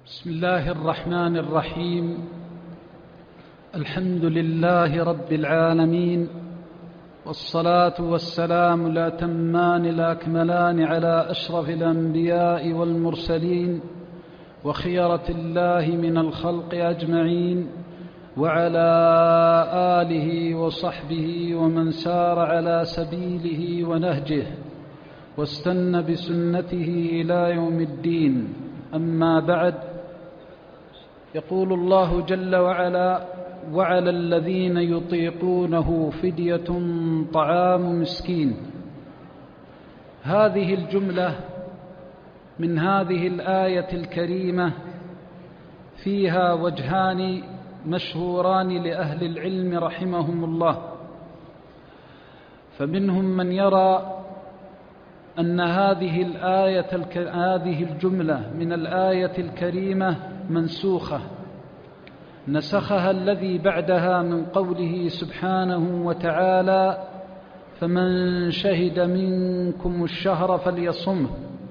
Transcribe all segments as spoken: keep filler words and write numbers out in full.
بسم الله الرحمن الرحيم. الحمد لله رب العالمين، والصلاة والسلام الأتمان الأكملان على أشرف الأنبياء والمرسلين وخيرة الله من الخلق أجمعين، وعلى آله وصحبه ومن سار على سبيله ونهجه واستنى بسنته إلى يوم الدين. أما بعد، يقول الله جل وعلا: وعلى الذين يطيقونه فدية طعام مسكين. هذه الجملة من هذه الآية الكريمة فيها وجهان مشهوران لأهل العلم رحمهم الله، فمنهم من يرى أن هذه الآية الك... هذه الجملة من الآية الكريمة منسوخة، نسخها الذي بعدها من قوله سبحانه وتعالى: فمن شهد منكم الشهر فليصمه.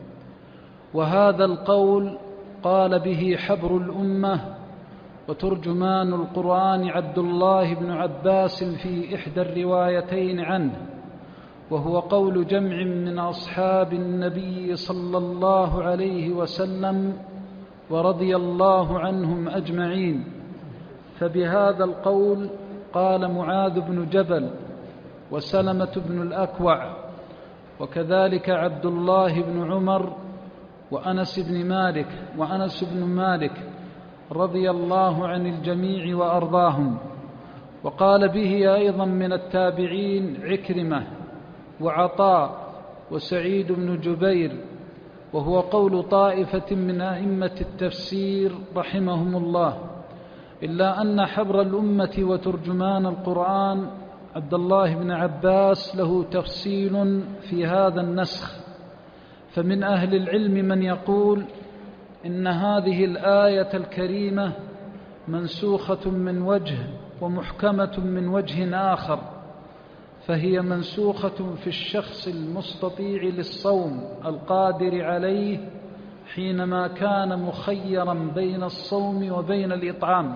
وهذا القول قال به حبر الأمة وترجمان القرآن عبد الله بن عباس في إحدى الروايتين عنه، وهو قول جمع من أصحاب النبي صلى الله عليه وسلم ورضي الله عنهم أجمعين. فبهذا القول قال معاذ بن جبل وسلمة بن الأكوع، وكذلك عبد الله بن عمر وأنس بن مالك وأنس بن مالك رضي الله عن الجميع وأرضاهم. وقال به أيضا من التابعين عكرمة وعطاء وسعيد بن جبير، وهو قول طائفة من أئمة التفسير رحمهم الله، إلا أن حبر الأمة وترجمان القرآن عبد الله بن عباس له تفصيل في هذا النسخ. فمن أهل العلم من يقول إن هذه الآية الكريمة منسوخة من وجه ومحكمة من وجه آخر، فهي منسوخة في الشخص المستطيع للصوم القادر عليه حينما كان مخيرا بين الصوم وبين الإطعام.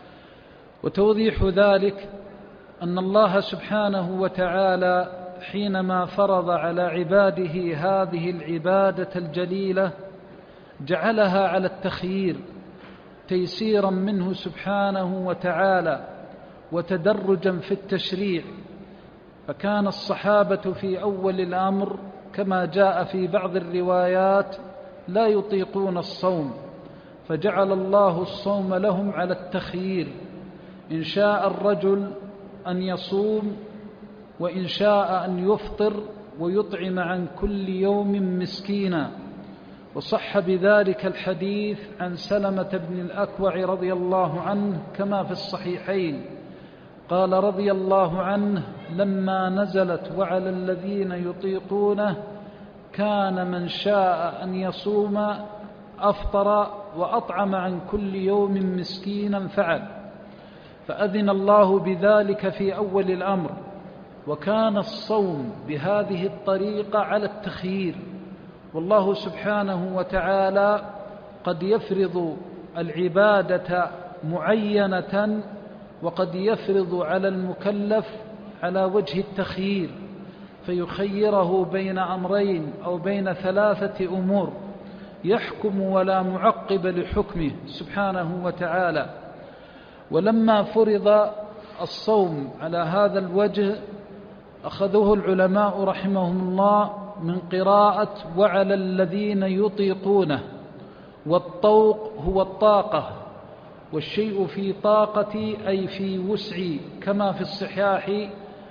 وتوضيح ذلك أن الله سبحانه وتعالى حينما فرض على عباده هذه العبادة الجليلة جعلها على التخيير تيسيرا منه سبحانه وتعالى وتدرجا في التشريع. فكان الصحابة في أول الأمر كما جاء في بعض الروايات لا يطيقون الصوم، فجعل الله الصوم لهم على التخيير، إن شاء الرجل أن يصوم وإن شاء أن يفطر ويطعم عن كل يوم مسكينا. وصح بذلك الحديث عن سلمة بن الأكوع رضي الله عنه كما في الصحيحين، قال رضي الله عنه: لما نزلت وعلى الذين يطيقونه كان من شاء أن يصوم أفطر وأطعم عن كل يوم مسكينا فعل، فأذن الله بذلك في أول الأمر. وكان الصوم بهذه الطريقة على التخيير، والله سبحانه وتعالى قد يفرض العبادة معينة وقد يفرض على المكلف على وجه التخيير، فيخيره بين أمرين أو بين ثلاثة أمور، يحكم ولا معقب لحكمه سبحانه وتعالى. ولما فرض الصوم على هذا الوجه أخذه العلماء رحمهم الله من قراءة وعلى الذين يطيقونه. والطوق هو الطاقة، والشيء في طاقتي أي في وسعي، كما في الصحاح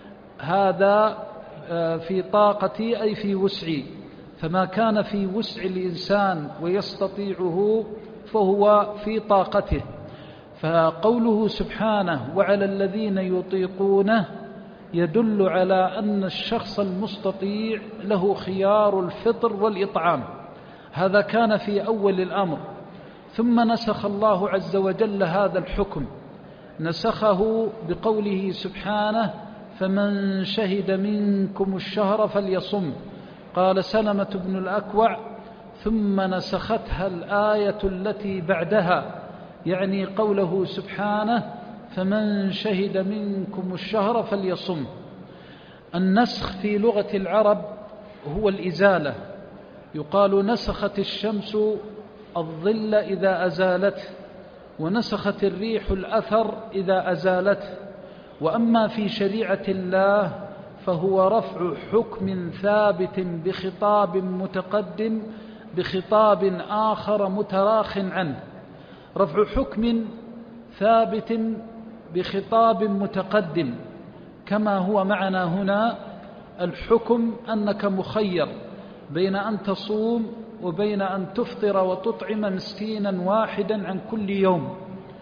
هذا في طاقتي أي في وسعي، فما كان في وسع الإنسان ويستطيعه فهو في طاقته. فقوله سبحانه وعلى الذين يطيقونه يدل على أن الشخص المستطيع له خيار الفطر والإطعام. هذا كان في أول الأمر، ثم نسخ الله عز وجل هذا الحكم، نسخه بقوله سبحانه: فمن شهد منكم الشهر فليصم. قال سلمة بن الأكوع: ثم نسختها الآية التي بعدها، يعني قوله سبحانه فمن شهد منكم الشهر فليصم. النسخ في لغة العرب هو الإزالة، يقال نسخت الشمس الظل إذا أزالته، ونسخت الريح الأثر إذا أزالته. وأما في شريعة الله فهو رفع حكم ثابت بخطاب متقدم بخطاب آخر متراخ عنه. رفع حكم ثابت بخطاب متقدم كما هو معنا هنا، الحكم أنك مخير بين أن تصوم وبين أن تفطر وتطعم مسكينا واحدا عن كل يوم.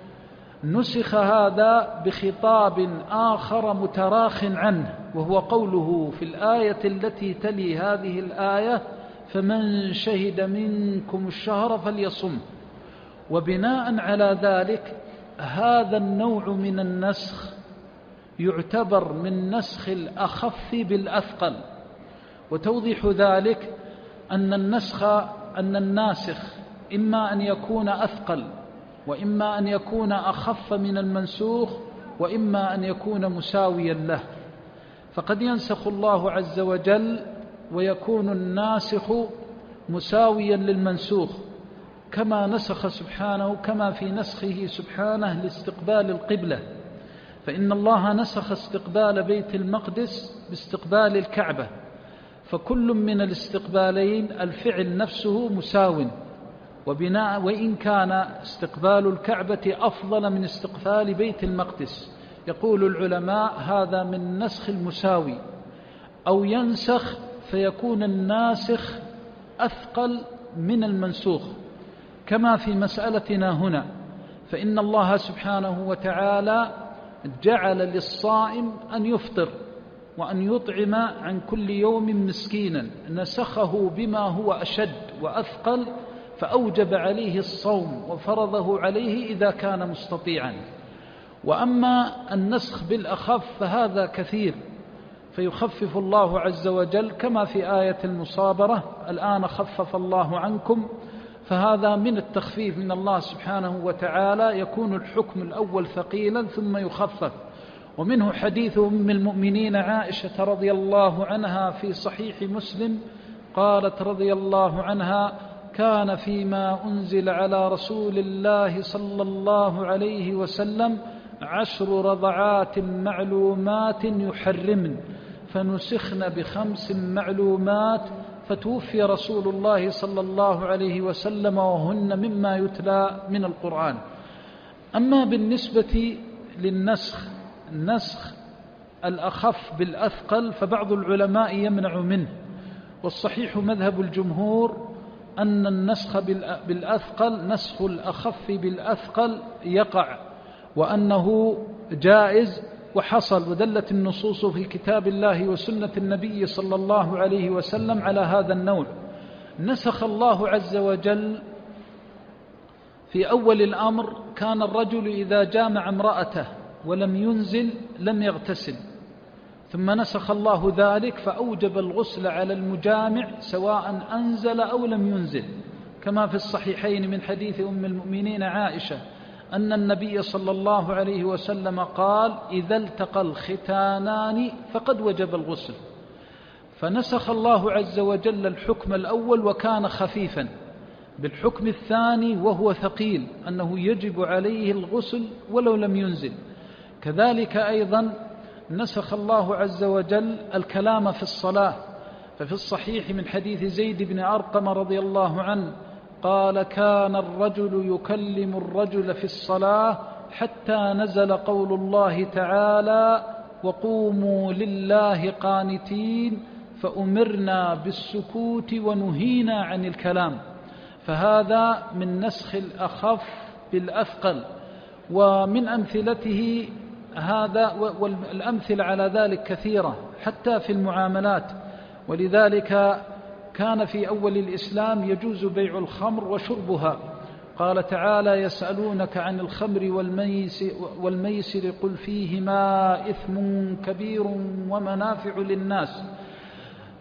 نسخ هذا بخطاب آخر متراخ عنه، وهو قوله في الآية التي تلي هذه الآية فمن شهد منكم الشهر فليصم. وبناء على ذلك هذا النوع من النسخ يعتبر من نسخ الأخف بالأثقل. وتوضيح ذلك أن النسخ أن الناسخ إما أن يكون أثقل، وإما أن يكون أخف من المنسوخ، وإما أن يكون مساويا له. فقد ينسخ الله عز وجل ويكون الناسخ مساويا للمنسوخ، كما نسخ سبحانه كما في نسخه سبحانه لاستقبال القبلة، فإن الله نسخ استقبال بيت المقدس باستقبال الكعبة، فكل من الاستقبالين الفعل نفسه مساو، وبناء وإن كان استقبال الكعبة أفضل من استقبال بيت المقدس. يقول العلماء هذا من نسخ المساوي. أو ينسخ فيكون الناسخ أثقل من المنسوخ، كما في مسألتنا هنا، فإن الله سبحانه وتعالى جعل للصائم أن يفطر وأن يطعم عن كل يوم مسكينا، نسخه بما هو أشد وأثقل، فأوجب عليه الصوم وفرضه عليه إذا كان مستطيعا. وأما النسخ بالأخف فهذا كثير، فيخفف الله عز وجل كما في آية المصابرة الآن خفف الله عنكم، فهذا من التخفيف من الله سبحانه وتعالى، يكون الحكم الأول ثقيلا ثم يخفف. ومنه حديث أم المؤمنين عائشة رضي الله عنها في صحيح مسلم، قالت رضي الله عنها كان فيما أنزل على رسول الله صلى الله عليه وسلم عشر رضعات معلومات يحرمن، فنسخن بخمس معلومات، فتوفي رسول الله صلى الله عليه وسلم وهن مما يتلى من القرآن. أما بالنسبة للنسخ النسخ الأخف بالأثقل فبعض العلماء يمنع منه، والصحيح مذهب الجمهور أن النسخ بالأثقل نسخ الأخف بالأثقل يقع، وأنه جائز وحصل، ودلت النصوص في كتاب الله وسنة النبي صلى الله عليه وسلم على هذا النوع. نسخ الله عز وجل في أول الأمر، كان الرجل إذا جامع امرأته ولم ينزل لم يغتسل، ثم نسخ الله ذلك فأوجب الغسل على المجامع سواء أنزل أو لم ينزل، كما في الصحيحين من حديث أم المؤمنين عائشة أن النبي صلى الله عليه وسلم قال إذا التقى الختانان فقد وجب الغسل. فنسخ الله عز وجل الحكم الأول وكان خفيفا بالحكم الثاني وهو ثقيل، أنه يجب عليه الغسل ولو لم ينزل. كذلك أيضا نسخ الله عز وجل الكلام في الصلاة، ففي الصحيح من حديث زيد بن أرقم رضي الله عنه قال كان الرجل يكلم الرجل في الصلاة حتى نزل قول الله تعالى وقوموا لله قانتين، فأمرنا بالسكوت ونهينا عن الكلام. فهذا من نسخ الأخف بالأثقل. ومن أمثلته هذا، والأمثلة على ذلك كثيرة حتى في المعاملات، ولذلك كان في أول الإسلام يجوز بيع الخمر وشربها. قال تعالى يسألونك عن الخمر والميسر قل فيهما إثم كبير ومنافع للناس.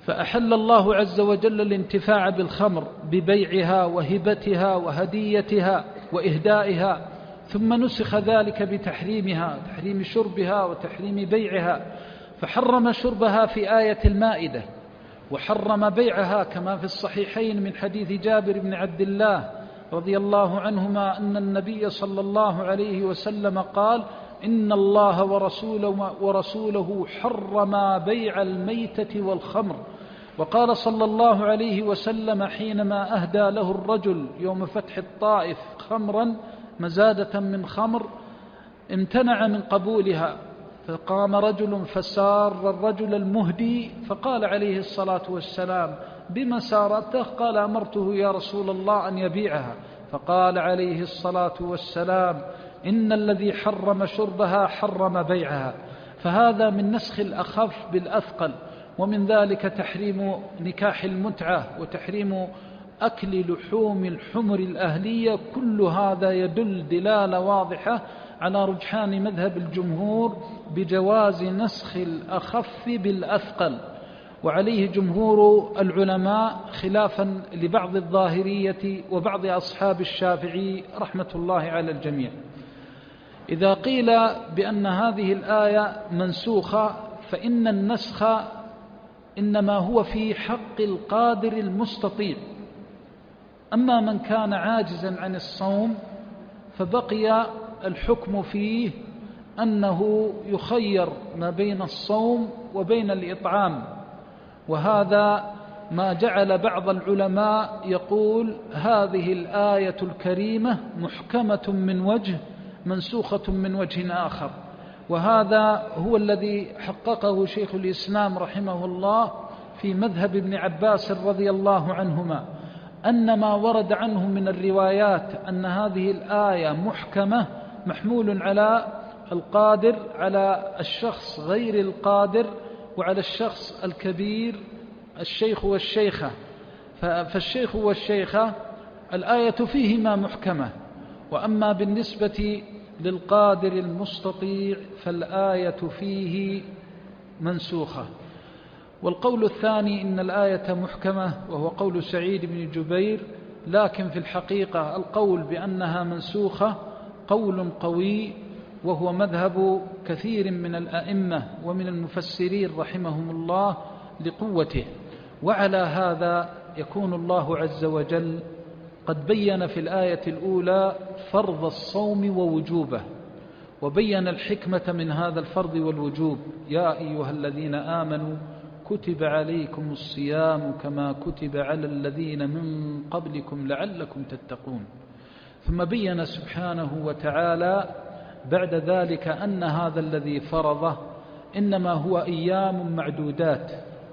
فأحل الله عز وجل الانتفاع بالخمر ببيعها وهبتها وهديتها وإهدائها، ثم نسخ ذلك بتحريمها، تحريم شربها وتحريم بيعها، فحرم شربها في آية المائدة، وحرم بيعها كما في الصحيحين من حديث جابر بن عبد الله رضي الله عنهما أن النبي صلى الله عليه وسلم قال: إن الله ورسوله, ورسوله حرما بيع الميتة والخمر. وقال صلى الله عليه وسلم حينما أهدى له الرجل يوم فتح الطائف خمرا مزادة من خمر امتنع من قبولها، فقام رجل فسار الرجل المهدي فقال عليه الصلاة والسلام: بما سارته؟ قال: أمرته يا رسول الله أن يبيعها. فقال عليه الصلاة والسلام: إن الذي حرم شربها حرم بيعها. فهذا من نسخ الأخف بالأثقل، ومن ذلك تحريم نكاح المتعة وتحريم أكل لحوم الحمر الأهلية. كل هذا يدل دلالة واضحة على رجحان مذهب الجمهور بجواز نسخ الأخف بالأثقل، وعليه جمهور العلماء خلافا لبعض الظاهرية وبعض أصحاب الشافعي رحمة الله على الجميع. إذا قيل بأن هذه الآية منسوخة فإن النسخ إنما هو في حق القادر المستطيع، أما من كان عاجزا عن الصوم فبقي الحكم فيه أنه يخير ما بين الصوم وبين الإطعام. وهذا ما جعل بعض العلماء يقول هذه الآية الكريمة محكمة من وجه منسوخة من وجه آخر، وهذا هو الذي حققه شيخ الإسلام رحمه الله في مذهب ابن عباس رضي الله عنهما، أن ما ورد عنه من الروايات أن هذه الآية محكمة محمول على القادر، على الشخص غير القادر، وعلى الشخص الكبير الشيخ والشيخة. فالشيخ والشيخة الآية فيهما محكمة، وأما بالنسبة للقادر المستطيع فالآية فيه منسوخة. والقول الثاني إن الآية محكمة وهو قول سعيد بن جبير، لكن في الحقيقة القول بأنها منسوخة قول قوي، وهو مذهب كثير من الأئمة ومن المفسرين رحمهم الله لقوته. وعلى هذا يكون الله عز وجل قد بين في الآية الأولى فرض الصوم ووجوبه، وبين الحكمة من هذا الفرض والوجوب: يا أيها الذين آمنوا كتب عليكم الصيام كما كتب على الذين من قبلكم لعلكم تتقون. ثم بين سبحانه وتعالى بعد ذلك أن هذا الذي فرضه إنما هو أيام معدودات،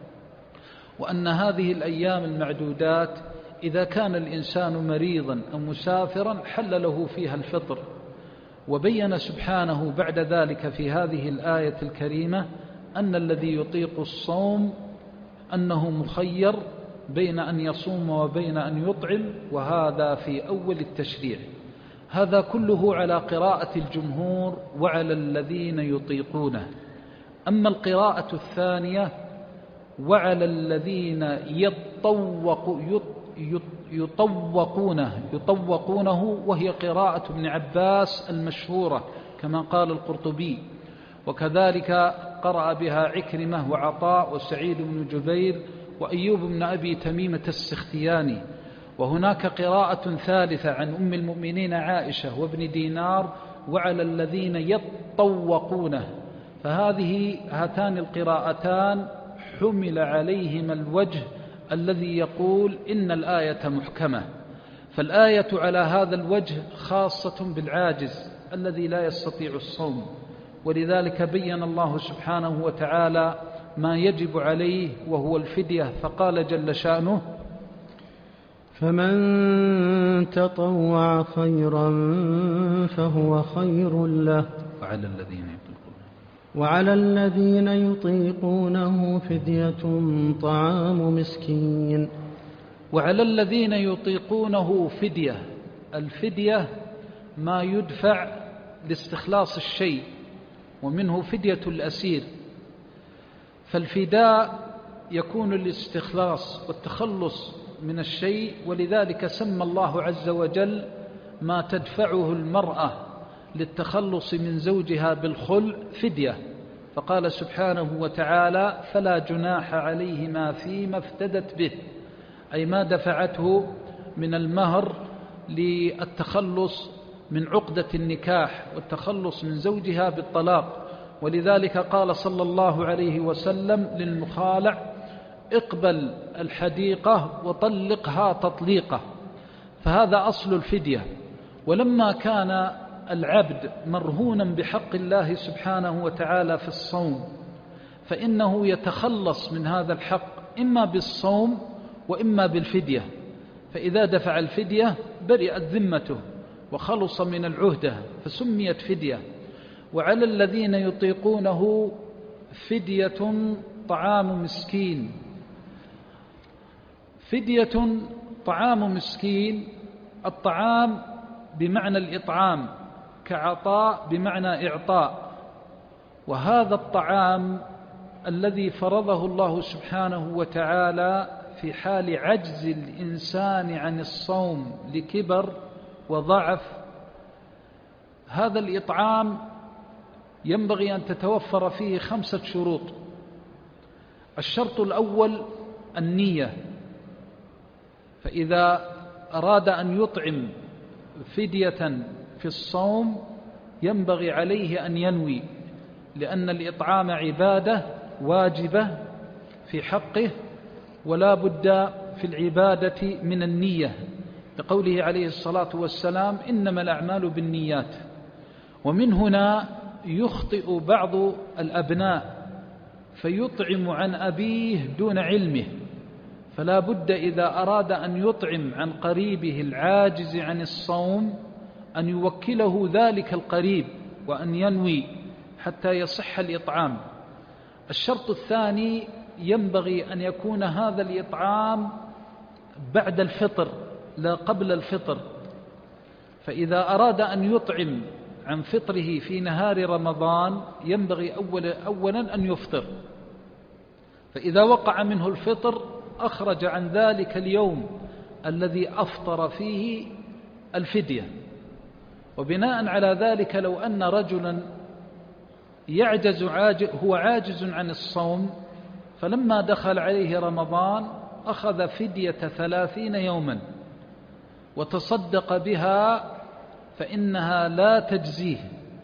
وأن هذه الأيام المعدودات إذا كان الإنسان مريضا أو مسافرا حل له فيها الفطر. وبين سبحانه بعد ذلك في هذه الآية الكريمة أن الذي يطيق الصوم أنه مخير بين أن يصوم وبين أن يطعم، وهذا في أول التشريع. هذا كله على قراءة الجمهور وعلى الذين يطيقونه. أما القراءة الثانية وعلى الذين يطوق يطوقونه يطوقونه وهي قراءة ابن عباس المشهورة كما قال القرطبي، وكذلك قرأ بها عكرمة وعطاء وسعيد بن جبير وأيوب بن أبي تميمة السختياني. وهناك قراءة ثالثة عن أم المؤمنين عائشة وابن دينار: وعلى الذين يطوقونه. فهذه هاتان القراءتان حمل عليهما الوجه الذي يقول إن الآية محكمة. فالآية على هذا الوجه خاصة بالعاجز الذي لا يستطيع الصوم، ولذلك بين الله سبحانه وتعالى ما يجب عليه وهو الفدية، فقال جل شأنه: فمن تطوع خيرا فهو خير له وعلى الذين يطيقونه وعلى الذين يطيقونه فدية طعام مسكين. وعلى الذين يطيقونه فدية. الفدية ما يدفع لاستخلاص الشيء، ومنه فدية الأسير. فالفداء يكون الاستخلاص والتخلص من الشيء، ولذلك سمى الله عز وجل ما تدفعه المرأة للتخلص من زوجها بالخلع فدية، فقال سبحانه وتعالى: فلا جناح عليهما فيما افتدت به، أي ما دفعته من المهر للتخلص من عقدة النكاح والتخلص من زوجها بالطلاق. ولذلك قال صلى الله عليه وسلم للمخالع: اقبل الحديقة وطلقها تطليقة. فهذا أصل الفدية. ولما كان العبد مرهونا بحق الله سبحانه وتعالى في الصوم، فإنه يتخلص من هذا الحق إما بالصوم وإما بالفدية، فإذا دفع الفدية برئت ذمته وخلص من العهدة فسميت فدية. وعلى الذين يطيقونه فدية طعام مسكين. فدية طعام مسكين، الطعام بمعنى الإطعام، كعطاء بمعنى إعطاء، وهذا الطعام الذي فرضه الله سبحانه وتعالى في حال عجز الإنسان عن الصوم لكبر وضعف. هذا الإطعام ينبغي أن تتوفر فيه خمسة شروط. الشرط الأول النية، فإذا أراد أن يطعم فدية في الصوم ينبغي عليه أن ينوي، لأن الإطعام عبادة واجبة في حقه، ولا بد في العبادة من النية، لقوله عليه الصلاة والسلام: إنما الأعمال بالنيات. ومن هنا يخطئ بعض الأبناء فيطعم عن أبيه دون علمه، فلا بد إذا أراد أن يطعم عن قريبه العاجز عن الصوم أن يوكله ذلك القريب وأن ينوي حتى يصح الإطعام. الشرط الثاني ينبغي أن يكون هذا الإطعام بعد الفطر لا قبل الفطر، فإذا أراد أن يطعم عن فطره في نهار رمضان ينبغي أولا, أولا أن يفطر، فإذا وقع منه الفطر أخرج عن ذلك اليوم الذي أفطر فيه الفدية. وبناء على ذلك لو أن رجلا يعجز عاجز هو عاجز عن الصوم، فلما دخل عليه رمضان أخذ فدية ثلاثين يوما وتصدق بها، فإنها لا تجزيه،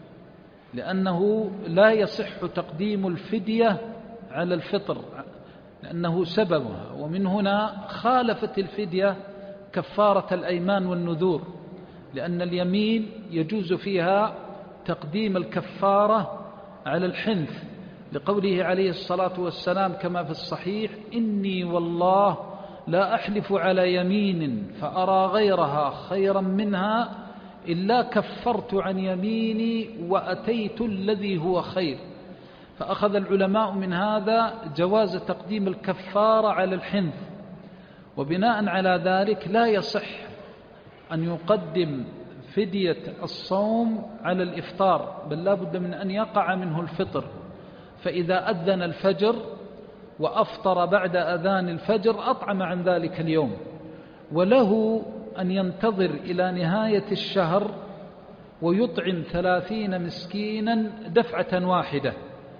لأنه لا يصح تقديم الفدية على الفطر لأنه سببها. ومن هنا خالفت الفدية كفارة الأيمان والنذور، لأن اليمين يجوز فيها تقديم الكفارة على الحنث، لقوله عليه الصلاة والسلام كما في الصحيح: إني والله لا أحلف على يمين فأرى غيرها خيرا منها إلا كفرت عن يميني وأتيت الذي هو خير. فأخذ العلماء من هذا جواز تقديم الكفارة على الحنث، وبناء على ذلك لا يصح أن يقدم فدية الصوم على الإفطار، بل لا بد من أن يقع منه الفطر. فإذا أذن الفجر وأفطر بعد أذان الفجر أطعم عن ذلك اليوم، وله أن ينتظر إلى نهاية الشهر ويطعم ثلاثين مسكينا دفعة واحدة.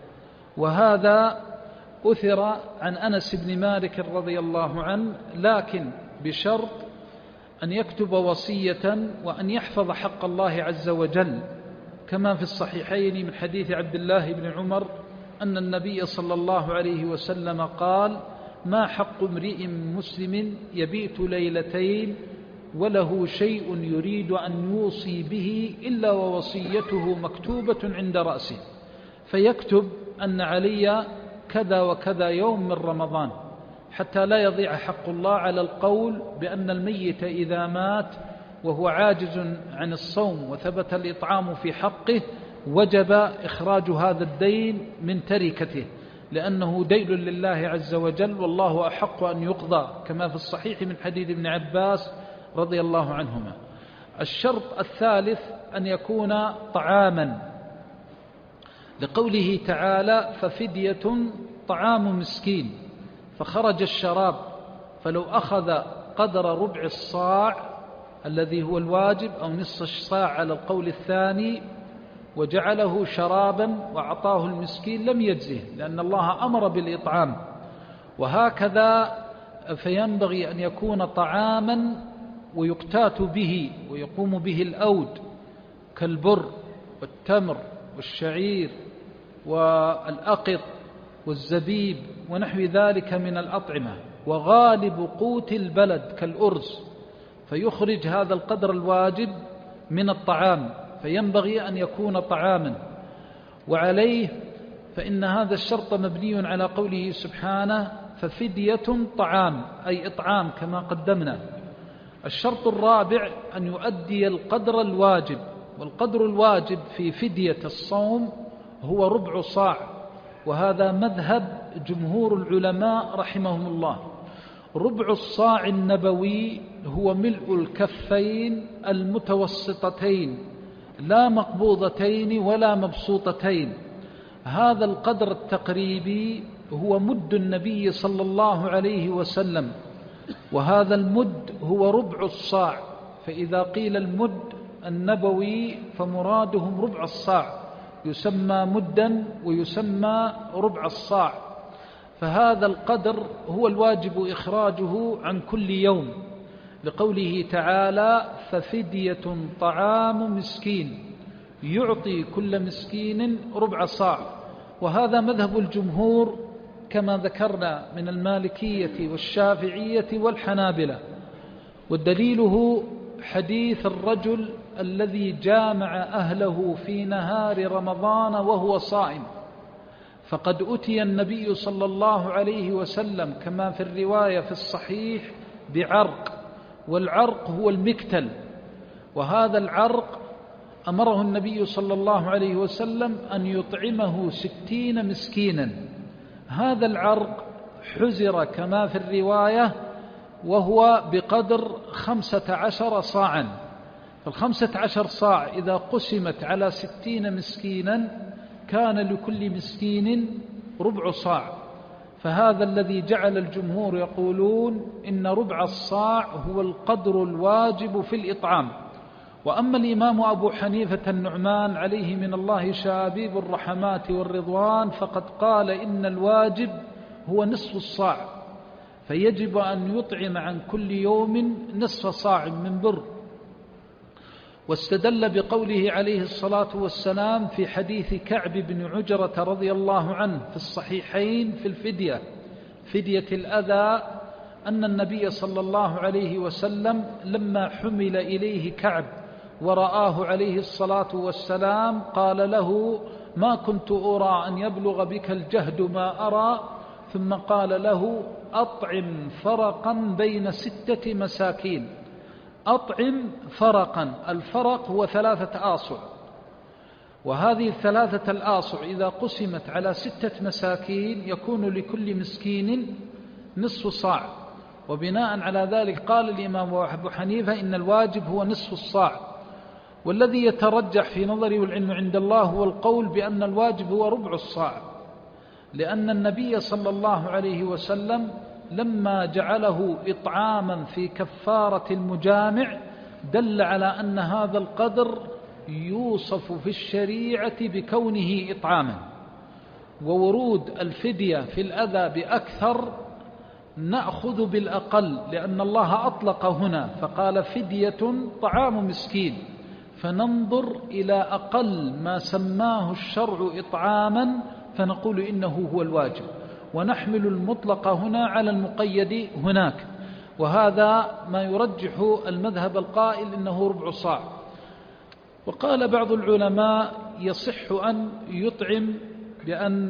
وهذا أثر عن أنس بن مالك رضي الله عنه، لكن بشرط أن يكتب وصية وأن يحفظ حق الله عز وجل، كما في الصحيحين من حديث عبد الله بن عمر أن النبي صلى الله عليه وسلم قال: ما حق امرئ مسلم يبيت ليلتين وله شيء يريد أن يوصي به إلا ووصيته مكتوبة عند رأسه، فيكتب أن علي كذا وكذا يوم من رمضان، حتى لا يضيع حق الله على القول بأن الميت إذا مات وهو عاجز عن الصوم وثبت الإطعام في حقه وجب إخراج هذا الدين من تركته، لأنه دين لله عز وجل والله أحق أن يقضى، كما في الصحيح من حديث ابن عباس رضي الله عنهما. الشرط الثالث أن يكون طعاما، لقوله تعالى: ففدية طعام مسكين، فخرج الشراب، فلو أخذ قدر ربع الصاع الذي هو الواجب أو نصف الصاع على القول الثاني وجعله شرابا وأعطاه المسكين لم يجزه، لأن الله أمر بالإطعام. وهكذا فينبغي أن يكون طعاما ويقتات به ويقوم به الأود كالبر والتمر والشعير والأقط والزبيب ونحو ذلك من الأطعمة، وغالب قوت البلد كالأرز، فيخرج هذا القدر الواجب من الطعام، فينبغي أن يكون طعاما. وعليه فإن هذا الشرط مبني على قوله سبحانه ففدية طعام، أي إطعام كما قدمنا. الشرط الرابع أن يؤدي القدر الواجب، والقدر الواجب في فدية الصوم هو ربع صاع، وهذا مذهب جمهور العلماء رحمهم الله. ربع الصاع النبوي هو ملء الكفين المتوسطتين لا مقبوضتين ولا مبسوطتين. هذا القدر التقريبي هو مد النبي صلى الله عليه وسلم، وهذا المد هو ربع الصاع. فإذا قيل المد النبوي فمرادهم ربع الصاع، يسمى مدا ويسمى ربع الصاع. فهذا القدر هو الواجب إخراجه عن كل يوم، لقوله تعالى ففدية طعام مسكين، يعطي كل مسكين ربع صاع. وهذا مذهب الجمهور كما ذكرنا من المالكية والشافعية والحنابلة. والدليله حديث الرجل الذي جامع أهله في نهار رمضان وهو صائم، فقد أتي النبي صلى الله عليه وسلم كما في الرواية في الصحيح بعرق، والعرق هو المكتل، وهذا العرق أمره النبي صلى الله عليه وسلم أن يطعمه ستين مسكينا. هذا العرق حزر كما في الرواية وهو بقدر خمسة عشر صاعا، فالخمسة عشر صاع إذا قسمت على ستين مسكينا كان لكل مسكين ربع صاع. فهذا الذي جعل الجمهور يقولون إن ربع الصاع هو القدر الواجب في الإطعام. وأما الإمام أبو حنيفة النعمان عليه من الله شابيب الرحمات والرضوان فقد قال إن الواجب هو نصف الصاع، فيجب أن يطعم عن كل يوم نصف صاع من بر. واستدل بقوله عليه الصلاة والسلام في حديث كعب بن عجرة رضي الله عنه في الصحيحين في الفدية، فدية الأذى، أن النبي صلى الله عليه وسلم لما حمل إليه كعب ورآه عليه الصلاة والسلام قال له ما كنت أرى أن يبلغ بك الجهد ما أرى، ثم قال له أطعم فرقا بين ستة مساكين. أطعم فرقا، الفرق هو ثلاثة آصع، وهذه الثلاثة الآصع إذا قسمت على ستة مساكين يكون لكل مسكين نصف صاع. وبناء على ذلك قال الإمام أبو حنيفة إن الواجب هو نصف الصاع. والذي يترجح في نظري والعلم عند الله هو القول بأن الواجب هو ربع الصاع، لأن النبي صلى الله عليه وسلم لما جعله إطعاما في كفارة المجامع دل على أن هذا القدر يوصف في الشريعة بكونه إطعاما. وورود الفدية في الأذى بأكثر نأخذ بالأقل، لأن الله أطلق هنا فقال فدية طعام مسكين، فننظر إلى أقل ما سماه الشرع إطعاما فنقول إنه هو الواجب، ونحمل المطلق هنا على المقيد هناك. وهذا ما يرجح المذهب القائل إنه ربع صاع. وقال بعض العلماء يصح أن يطعم بأن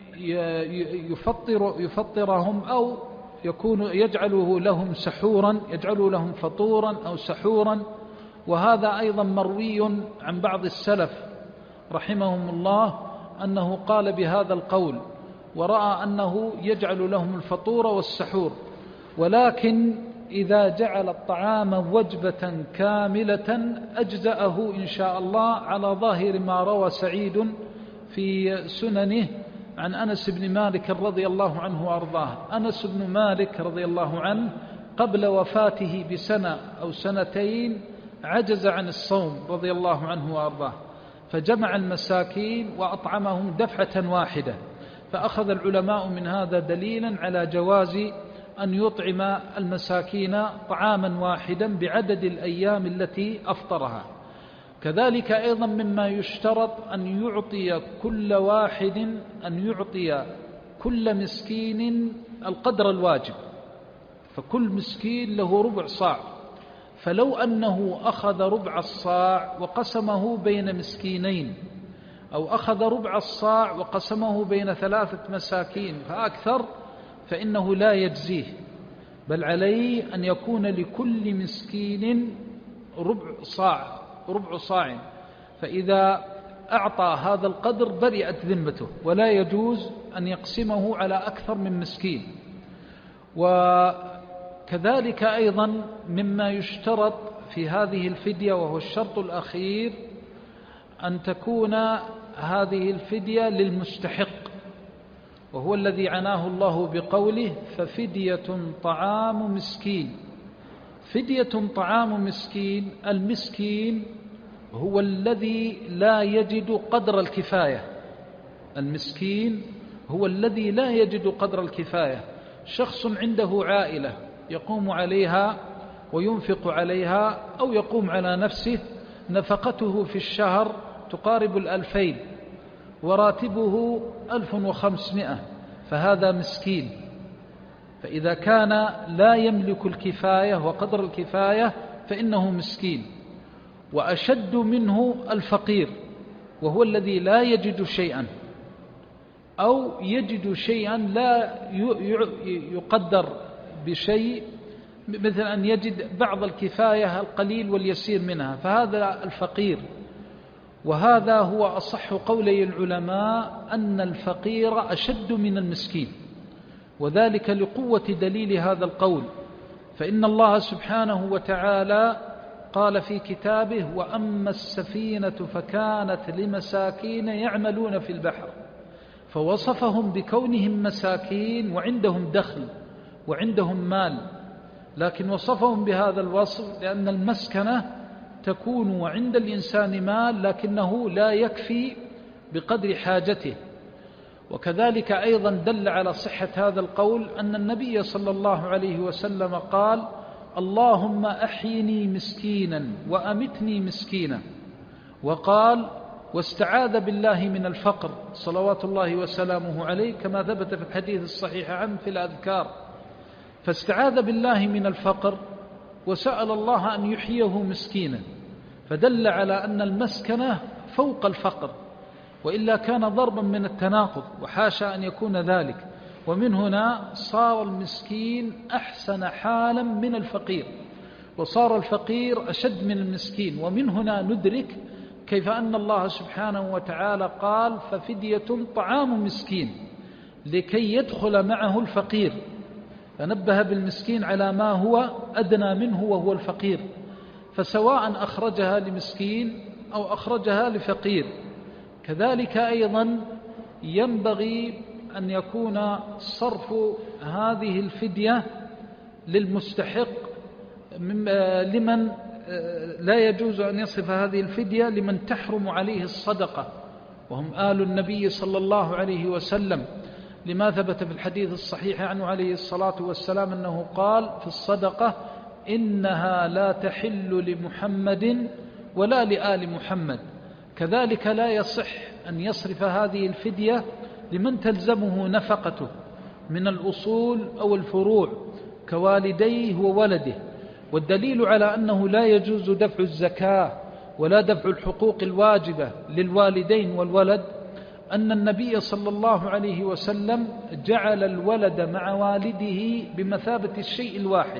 يفطر يفطرهم أو يكون يجعله لهم سحورا، يجعله لهم فطورا أو سحورا. وهذا أيضا مروي عن بعض السلف رحمهم الله أنه قال بهذا القول، ورأى أنه يجعل لهم الفطور والسحور. ولكن إذا جعل الطعام وجبة كاملة أجزأه إن شاء الله، على ظاهر ما روى سعيد في سننه عن أنس بن مالك رضي الله عنه وأرضاه. أنس بن مالك رضي الله عنه قبل وفاته بسنة أو سنتين عجز عن الصوم رضي الله عنه وأرضاه، فجمع المساكين وأطعمهم دفعة واحدة. فأخذ العلماء من هذا دليلا على جواز أن يطعم المساكين طعاما واحدا بعدد الأيام التي أفطرها. كذلك أيضا مما يشترط أن يعطي كل واحد أن يعطي كل مسكين القدر الواجب، فكل مسكين له ربع صاع، فلو أنه أخذ ربع الصاع وقسمه بين مسكينين، أو أخذ ربع الصاع وقسمه بين ثلاثة مساكين فأكثر، فإنه لا يجزيه، بل عليه أن يكون لكل مسكين ربع صاع ربع صاع، فإذا أعطى هذا القدر برئت ذمته، ولا يجوز أن يقسمه على أكثر من مسكين. وكذلك أيضا مما يشترط في هذه الفدية، وهو الشرط الأخير، أن تكون هذه الفدية للمستحق، وهو الذي عناه الله بقوله ففدية طعام مسكين. فدية طعام مسكين، المسكين هو الذي لا يجد قدر الكفاية، المسكين هو الذي لا يجد قدر الكفاية. شخص عنده عائلة يقوم عليها وينفق عليها، أو يقوم على نفسه، نفقته في الشهر تقارب الألفين وراتبه ألف وخمسمائة، فهذا مسكين. فإذا كان لا يملك الكفاية وقدر الكفاية فإنه مسكين. وأشد منه الفقير، وهو الذي لا يجد شيئا، أو يجد شيئا لا يقدر بشيء، مثل أن يجد بعض الكفاية القليل واليسير منها، فهذا الفقير. وهذا هو أصح قولي العلماء، أن الفقير أشد من المسكين، وذلك لقوة دليل هذا القول. فإن الله سبحانه وتعالى قال في كتابه وأما السفينة فكانت لمساكين يعملون في البحر، فوصفهم بكونهم مساكين وعندهم دخل وعندهم مال، لكن وصفهم بهذا الوصف لأن المسكنة تكون وعند الإنسان مال لكنه لا يكفي بقدر حاجته. وكذلك أيضا دل على صحة هذا القول أن النبي صلى الله عليه وسلم قال اللهم أحيني مسكينا وأمتني مسكينا، وقال واستعاذ بالله من الفقر صلوات الله وسلامه عليه، كما ثبت في الحديث الصحيح عنه في الأذكار. فاستعاذ بالله من الفقر وسأل الله أن يحييه مسكينا، فدل على أن المسكنة فوق الفقر، وإلا كان ضربا من التناقض، وحاشا أن يكون ذلك. ومن هنا صار المسكين أحسن حالا من الفقير، وصار الفقير أشد من المسكين. ومن هنا ندرك كيف أن الله سبحانه وتعالى قال ففدية طعام مسكين، لكي يدخل معه الفقير، فنبه بالمسكين على ما هو أدنى منه وهو الفقير، فسواء أخرجها لمسكين أو أخرجها لفقير. كذلك أيضا ينبغي أن يكون صرف هذه الفدية للمستحق، لمن لا يجوز أن يصرف هذه الفدية لمن تحرم عليه الصدقة، وهم آل النبي صلى الله عليه وسلم، لما ثبت في الحديث الصحيح عنه عليه الصلاة والسلام أنه قال في الصدقة إنها لا تحل لمحمد ولا لآل محمد. كذلك لا يصح أن يصرف هذه الفدية لمن تلزمه نفقته من الأصول أو الفروع كوالديه وولده. والدليل على أنه لا يجوز دفع الزكاة ولا دفع الحقوق الواجبة للوالدين والولد أن النبي صلى الله عليه وسلم جعل الولد مع والده بمثابة الشيء الواحد،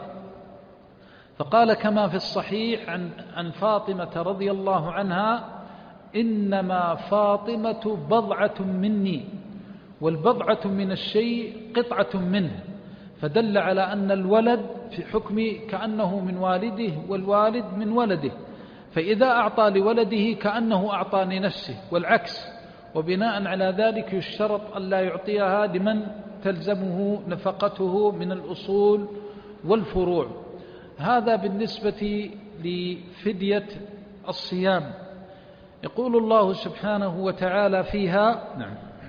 فقال كما في الصحيح عن, عن فاطمة رضي الله عنها إنما فاطمة بضعة مني، والبضعة من الشيء قطعة منه، فدل على أن الولد في حكم كأنه من والده والوالد من ولده، فإذا أعطى لولده كأنه أعطى لنفسه والعكس. وبناء على ذلك يشترط ألا يعطيها لمن تلزمه نفقته من الأصول والفروع. هذا بالنسبة لفدية الصيام. يقول الله سبحانه وتعالى فيها: نعم.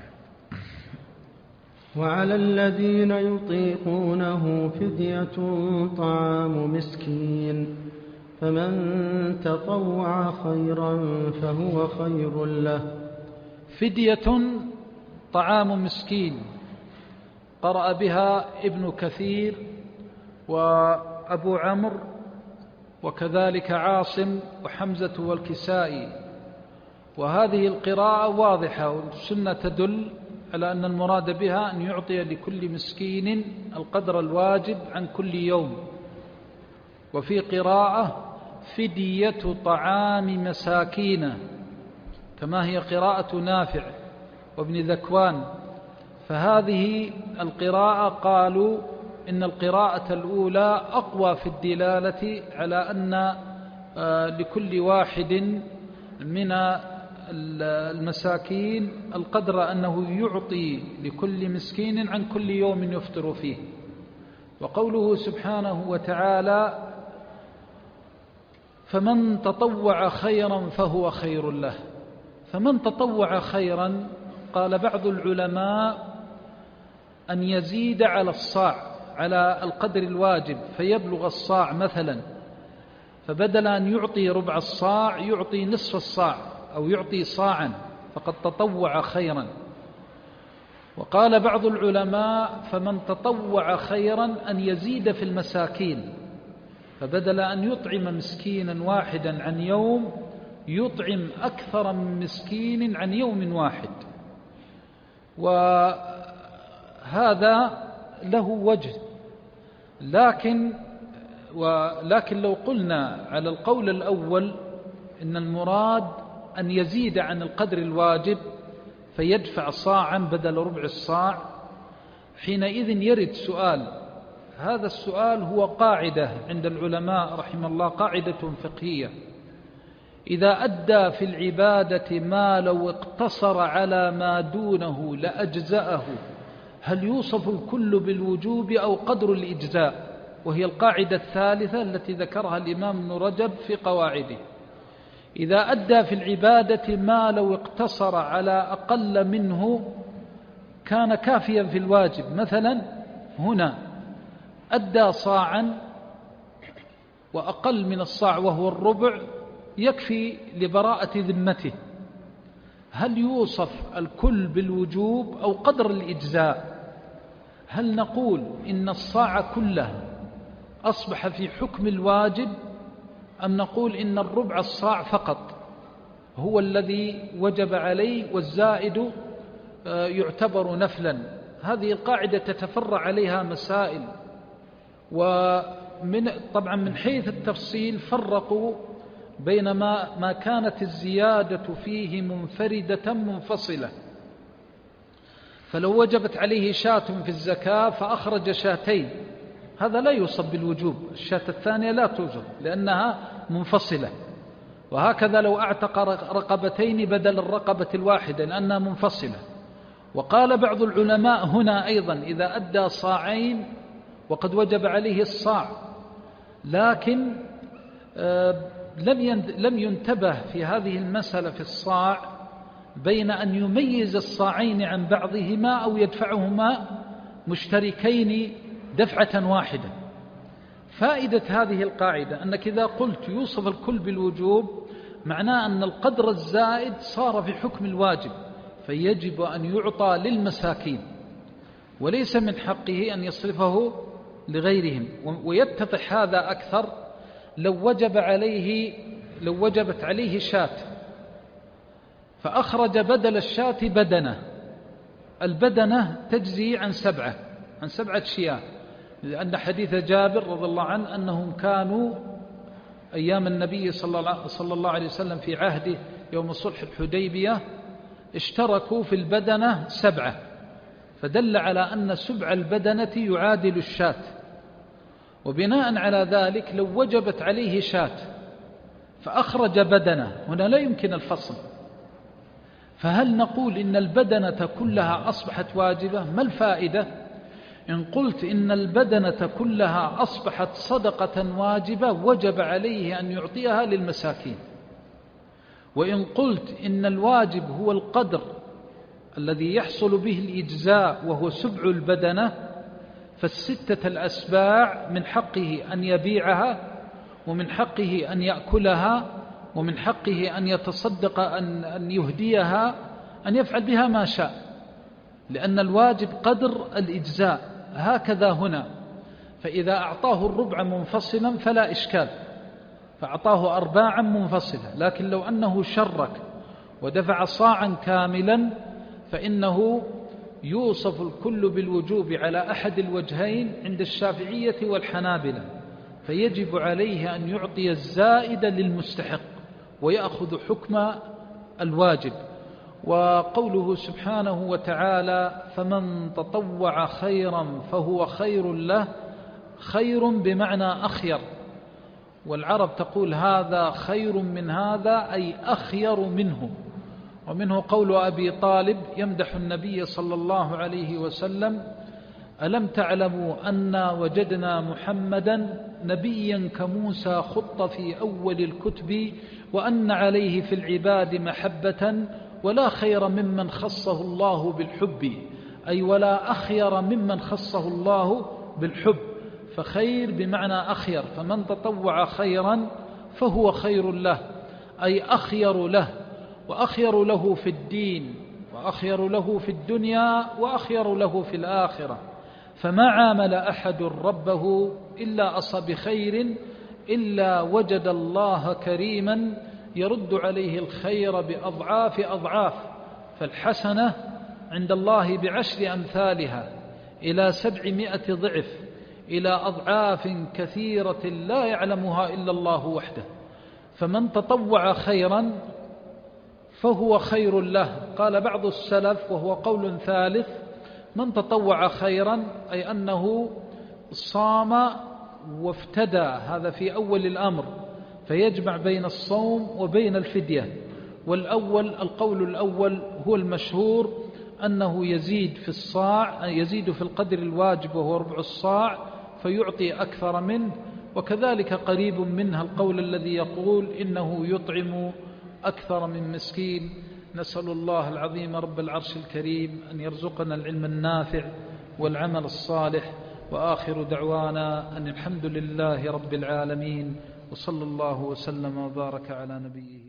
وعلى الذين يطيقونه فدية طعام مسكين فمن تطوع خيرا فهو خير له. فدية طعام مسكين قرأ بها ابن كثير وأبو عمرو وكذلك عاصم وحمزة والكسائي، وهذه القراءة واضحة، والسنة تدل على أن المراد بها أن يعطي لكل مسكين القدر الواجب عن كل يوم. وفي قراءة فدية طعام مساكين كما هي قراءة نافع وابن ذكوان. فهذه القراءة قالوا إن القراءة الأولى أقوى في الدلالة على أن لكل واحد من المساكين القدر أنه يعطي لكل مسكين عن كل يوم يفطر فيه. وقوله سبحانه وتعالى: فمن تطوع خيرا فهو خير له. فمن تطوع خيرا، قال بعض العلماء أن يزيد على الصاع، على القدر الواجب، فيبلغ الصاع مثلا، فبدل أن يعطي ربع الصاع يعطي نصف الصاع أو يعطي صاعا، فقد تطوع خيرا. وقال بعض العلماء: فمن تطوع خيرا أن يزيد في المساكين، فبدل أن يطعم مسكينا واحدا عن يوم يطعم أكثر من مسكين عن يوم واحد. وهذا له وجه، لكن ولكن لو قلنا على القول الأول إن المراد أن يزيد عن القدر الواجب فيدفع صاعا بدل ربع الصاع، حينئذ يرد سؤال. هذا السؤال هو قاعدة عند العلماء رحمه الله، قاعدة فقهية: إذا أدى في العبادة ما لو اقتصر على ما دونه لأجزأه، هل يوصف الكل بالوجوب أو قدر الإجزاء؟ وهي القاعدة الثالثة التي ذكرها الإمام ابن رجب في قواعده. إذا أدى في العبادة ما لو اقتصر على أقل منه كان كافيا في الواجب. مثلا هنا أدى صاعا وأقل من الصاع وهو الربع يكفي لبراءة ذمته، هل يوصف الكل بالوجوب أو قدر الإجزاء؟ هل نقول إن الصاع كله أصبح في حكم الواجب، أم نقول إن الربع الصاع فقط هو الذي وجب عليه والزائد يعتبر نفلا؟ هذه القاعدة تتفرع عليها مسائل، ومن طبعا من حيث التفصيل فرقوا بين ما, ما كانت الزيادة فيه منفردة منفصلة، فلو وجبت عليه شاة في الزكاة فأخرج شاتين هذا لا يوصف بالوجوب، الشاة الثانية لا توجب لأنها منفصلة. وهكذا لو أعتق رقبتين بدل الرقبة الواحدة لأنها منفصلة. وقال بعض العلماء هنا أيضا إذا أدى صاعين وقد وجب عليه الصاع، لكن لم ينتبه في هذه المسألة في الصاع بين أن يميز الصاعين عن بعضهما أو يدفعهما مشتركين دفعة واحدة. فائدة هذه القاعدة أنك إذا قلت يوصف الكل بالوجوب معناه أن القدر الزائد صار في حكم الواجب، فيجب أن يعطى للمساكين وليس من حقه أن يصرفه لغيرهم. ويتضح هذا أكثر لو وجب عليه لو وجبت عليه شاة فأخرج بدل الشاة بدنة، البدنة تجزي عن سبعة عن سبعة شياه، لأن حديث جابر رضي الله عنه أنهم كانوا أيام النبي صلى الله عليه وسلم في عهده يوم صلح الحديبية اشتركوا في البدنة سبعة، فدل على أن سبع البدنة يعادل الشاة. وبناء على ذلك لو وجبت عليه شاة فأخرج بدنة، هنا لا يمكن الفصل، فهل نقول إن البدنة كلها أصبحت واجبة؟ ما الفائدة إن قلت إن البدنة كلها أصبحت صدقة واجبة وجب عليه أن يعطيها للمساكين؟ وإن قلت إن الواجب هو القدر الذي يحصل به الإجزاء وهو سبع البدنة، فالستة الأسباع من حقه أن يبيعها، ومن حقه أن يأكلها، ومن حقه أن يتصدق أن, أن يهديها، أن يفعل بها ما شاء، لأن الواجب قدر الإجزاء. هكذا هنا، فإذا أعطاه الربع منفصلا فلا إشكال، فأعطاه أرباعا منفصلة. لكن لو أنه شرك ودفع صاعا كاملا فإنه يوصف الكل بالوجوب على أحد الوجهين عند الشافعية والحنابلة، فيجب عليه أن يعطي الزائد للمستحق ويأخذ حكم الواجب. وقوله سبحانه وتعالى فمن تطوع خيرا فهو خير له، خير بمعنى أخير، والعرب تقول هذا خير من هذا، أي أخير منه. ومنه قول أبي طالب يمدح النبي صلى الله عليه وسلم ألم تعلموا أن وجدنا محمدا نبيا كموسى خط في أول الكتب وأن عليه في العباد محبة ولا خير ممن خصه الله بالحب، أي ولا أخير ممن خصه الله بالحب، فخير بمعنى أخير. فمن تطوع خيرا فهو خير له، أي أخير له، وأخير له في الدين، وأخير له في الدنيا، وأخير له في الآخرة. فما عامل أحد ربه إلا أصى بخير إلا وجد الله كريما يرد عليه الخير بأضعاف أضعاف. فالحسنة عند الله بعشر أمثالها إلى سبعمائة ضعف، إلى أضعاف كثيرة لا يعلمها إلا الله وحده. فمن تطوع خيرا فهو خير له. قال بعض السلف وهو قول ثالث: من تطوع خيرا أي أنه صام وافتدى، هذا في أول الأمر، فيجمع بين الصوم وبين الفدية. والأول القول الأول هو المشهور أنه يزيد في الصاع، يزيد في القدر الواجب وهو ربع الصاع فيعطي أكثر منه. وكذلك قريب منها القول الذي يقول إنه يطعم أكثر من مسكين. نسأل الله العظيم رب العرش الكريم أن يرزقنا العلم النافع والعمل الصالح. وآخر دعوانا أن الحمد لله رب العالمين، وصلى الله وسلم وبارك على نبيه.